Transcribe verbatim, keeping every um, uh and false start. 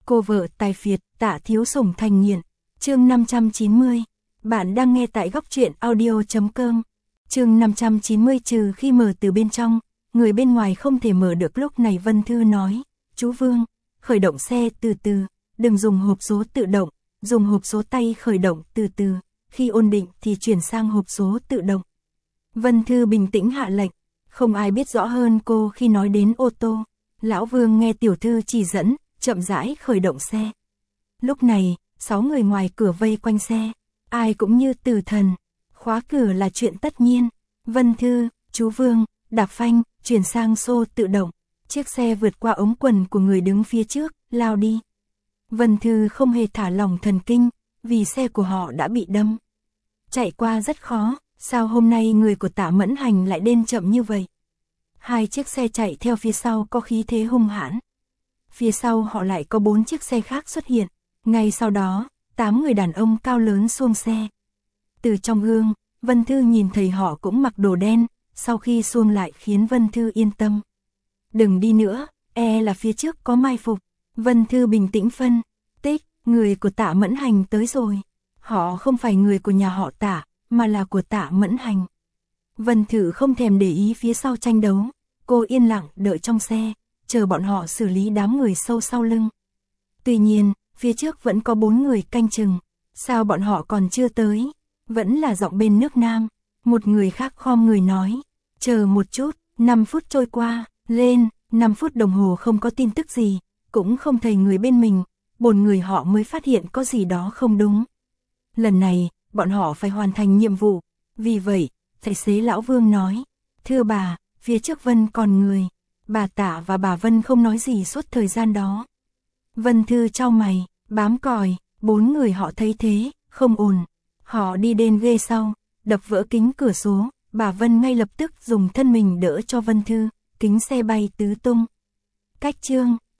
Cô vợ tài phiệt, Tạ Thiếu Sủng thành nghiện. Chương năm trăm chín mươi. Bạn đang nghe tại góc truyện audio chấm com. Chương năm trăm chín mươi. Trừ khi mở từ bên trong, người bên ngoài không thể mở được. Lúc này Vân Thư nói, chú Vương, khởi động xe từ từ, đừng dùng hộp số tự động, dùng hộp số tay khởi động từ từ, khi ổn định thì chuyển sang hộp số tự động. Vân Thư bình tĩnh hạ lệnh, không ai biết rõ hơn cô khi nói đến ô tô. Lão Vương nghe tiểu thư chỉ dẫn, chậm rãi khởi động xe. Lúc này, sáu người ngoài cửa vây quanh xe, ai cũng như tử thần. Khóa cửa là chuyện tất nhiên. Vân Thư, chú Vương, đạp phanh, chuyển sang xô tự động. Chiếc xe vượt qua ống quần của người đứng phía trước, lao đi. Vân Thư không hề thả lỏng thần kinh, vì xe của họ đã bị đâm. Chạy qua rất khó, sao hôm nay người của Tạ Mẫn Hành lại đến chậm như vậy? Hai chiếc xe chạy theo phía sau có khí thế hung hãn. Phía sau họ lại có bốn chiếc xe khác xuất hiện. Ngay sau đó, tám người đàn ông cao lớn xuống xe. Từ trong gương, Vân Thư nhìn thấy họ cũng mặc đồ đen, sau khi xuống lại khiến Vân Thư yên tâm. Đừng đi nữa, e là phía trước có mai phục. Vân Thư bình tĩnh phân tích, người của Tạ Mẫn Hành tới rồi. Họ không phải người của nhà họ Tạ, mà là của Tạ Mẫn Hành. Vân Thư không thèm để ý phía sau tranh đấu, cô yên lặng đợi trong xe, chờ bọn họ xử lý đám người sâu sau lưng. Tuy nhiên, phía trước vẫn có bốn người canh chừng, sao bọn họ còn chưa tới? Vẫn là giọng bên nước Nam, một người khác khom người nói, chờ một chút. Năm phút trôi qua, lên, năm phút đồng hồ không có tin tức gì, cũng không thấy người bên mình, bốn người họ mới phát hiện có gì đó không đúng. Lần này, bọn họ phải hoàn thành nhiệm vụ, vì vậy, tài xế Lão Vương nói, thưa bà, phía trước Vân còn người. Bà Tạ và bà Vân không nói gì suốt thời gian đó. Vân Thư chau mày, bám còi, bốn người họ thấy thế, không ổn. Họ đi đến ghê sau, đập vỡ kính cửa số, bà Vân ngay lập tức dùng thân mình đỡ cho Vân Thư, kính xe bay tứ tung. Cách chương